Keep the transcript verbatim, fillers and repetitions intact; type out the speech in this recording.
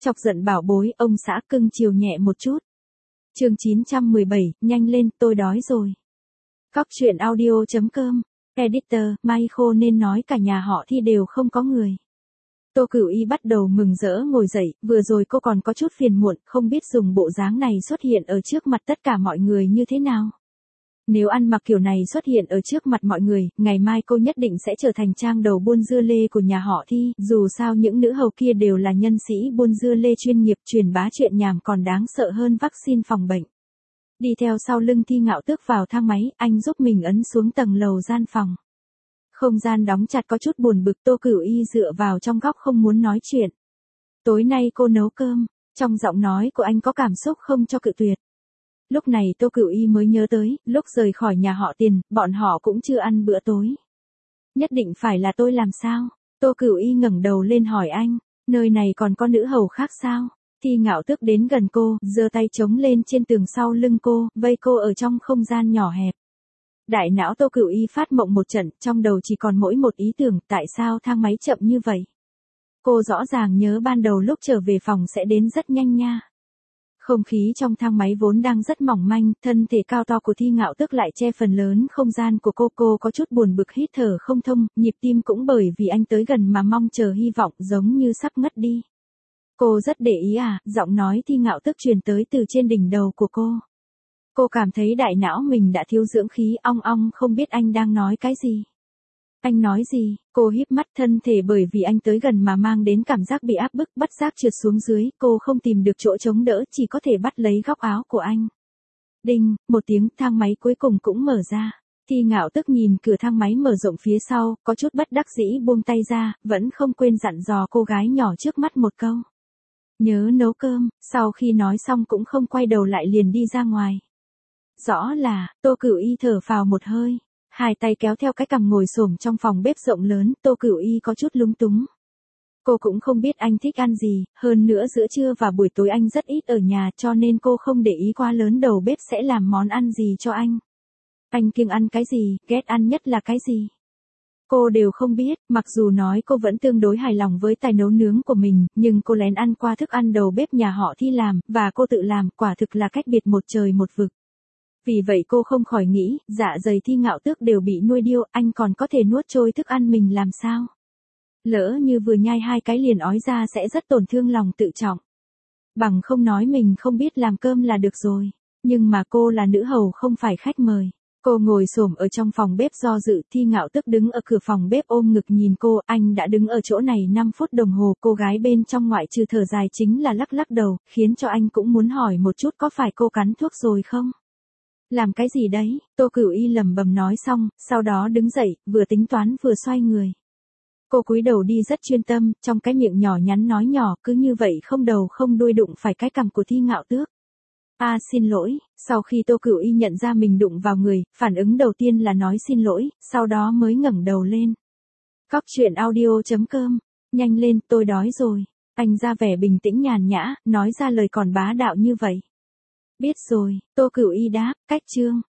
Chọc giận bảo bối, ông xã cưng chiều nhẹ một chút. Chương chín trăm mười bảy, nhanh lên, tôi đói rồi. Cóc truyện audio chấm com, Editor, Mai Khô nên nói cả nhà họ Thi đều không có người. Tô Cửu Y bắt đầu mừng rỡ ngồi dậy, vừa rồi cô còn có chút phiền muộn, không biết dùng bộ dáng này xuất hiện ở trước mặt tất cả mọi người như thế nào. Nếu ăn mặc kiểu này xuất hiện ở trước mặt mọi người, ngày mai cô nhất định sẽ trở thành trang đầu buôn dưa lê của nhà họ Thi, dù sao những nữ hầu kia đều là nhân sĩ buôn dưa lê chuyên nghiệp, truyền bá chuyện nhảm còn đáng sợ hơn vaccine phòng bệnh. Đi theo sau lưng Thi Ngạo Tước vào thang máy, anh giúp mình ấn xuống tầng lầu gian phòng. Không gian đóng chặt có chút buồn bực, Tô Cửu Y dựa vào trong góc không muốn nói chuyện. Tối nay cô nấu cơm, trong giọng nói của anh có cảm xúc không cho cự tuyệt. Lúc này Tô Cửu Y mới nhớ tới, lúc rời khỏi nhà họ Tiền, bọn họ cũng chưa ăn bữa tối. Nhất định phải là tôi làm sao? Tô Cửu Y ngẩng đầu lên hỏi anh, nơi này còn có nữ hầu khác sao? Thi Ngạo Tước đến gần cô, giơ tay chống lên trên tường sau lưng cô, vây cô ở trong không gian nhỏ hẹp. Đại não Tô Cửu Y phát mộng một trận, trong đầu chỉ còn mỗi một ý tưởng, tại sao thang máy chậm như vậy? Cô rõ ràng nhớ ban đầu lúc trở về phòng sẽ đến rất nhanh nha. Không khí trong thang máy vốn đang rất mỏng manh, thân thể cao to của Thi Ngạo Tước lại che phần lớn không gian của cô. Cô có chút buồn bực, hít thở không thông, nhịp tim cũng bởi vì anh tới gần mà mong chờ hy vọng giống như sắp ngất đi. Cô rất để ý à, giọng nói Thi Ngạo Tước truyền tới từ trên đỉnh đầu của cô. Cô cảm thấy đại não mình đã thiếu dưỡng khí, ong ong không biết anh đang nói cái gì. Anh nói gì? Cô híp mắt, thân thể bởi vì anh tới gần mà mang đến cảm giác bị áp bức, bất giác trượt xuống dưới, cô không tìm được chỗ chống đỡ, chỉ có thể bắt lấy góc áo của anh. Đinh, một tiếng, thang máy cuối cùng cũng mở ra. Thi Ngạo Tước nhìn cửa thang máy mở rộng phía sau, có chút bất đắc dĩ buông tay ra, vẫn không quên dặn dò cô gái nhỏ trước mắt một câu. Nhớ nấu cơm, sau khi nói xong cũng không quay đầu lại liền đi ra ngoài. Rõ là, Tô Cửu Y thở phào một hơi. Hai tay kéo theo cái cằm ngồi xổm trong phòng bếp rộng lớn, Tô Cửu Y có chút lúng túng. Cô cũng không biết anh thích ăn gì, hơn nữa giữa trưa và buổi tối anh rất ít ở nhà cho nên cô không để ý quá lớn đầu bếp sẽ làm món ăn gì cho anh. Anh kiêng ăn cái gì, ghét ăn nhất là cái gì. Cô đều không biết, mặc dù nói cô vẫn tương đối hài lòng với tài nấu nướng của mình, nhưng cô lén ăn qua thức ăn đầu bếp nhà họ Thi làm, và cô tự làm, quả thực là cách biệt một trời một vực. Vì vậy cô không khỏi nghĩ, dạ dày Thi Ngạo Tước đều bị nuôi điêu, anh còn có thể nuốt trôi thức ăn mình làm sao? Lỡ như vừa nhai hai cái liền ói ra sẽ rất tổn thương lòng tự trọng. Bằng không nói mình không biết làm cơm là được rồi. Nhưng mà cô là nữ hầu không phải khách mời. Cô ngồi xổm ở trong phòng bếp do dự, Thi Ngạo Tước đứng ở cửa phòng bếp ôm ngực nhìn cô, anh đã đứng ở chỗ này năm phút đồng hồ, cô gái bên trong ngoại trừ thở dài chính là lắc lắc đầu, khiến cho anh cũng muốn hỏi một chút có phải cô cắn thuốc rồi không? Làm cái gì đấy? Tô Cửu Y lẩm bẩm nói xong, sau đó đứng dậy, vừa tính toán vừa xoay người. Cô cúi đầu đi rất chuyên tâm, trong cái miệng nhỏ nhắn nói nhỏ, cứ như vậy không đầu không đuôi đụng phải cái cằm của Thi Ngạo Tước. À xin lỗi, sau khi Tô Cửu Y nhận ra mình đụng vào người, phản ứng đầu tiên là nói xin lỗi, sau đó mới ngẩng đầu lên. Cóc truyện audio chấm com, nhanh lên, tôi đói rồi. Anh ra vẻ bình tĩnh nhàn nhã, nói ra lời còn bá đạo như vậy. Biết rồi, Tô Cửu Y đáp, cách chương.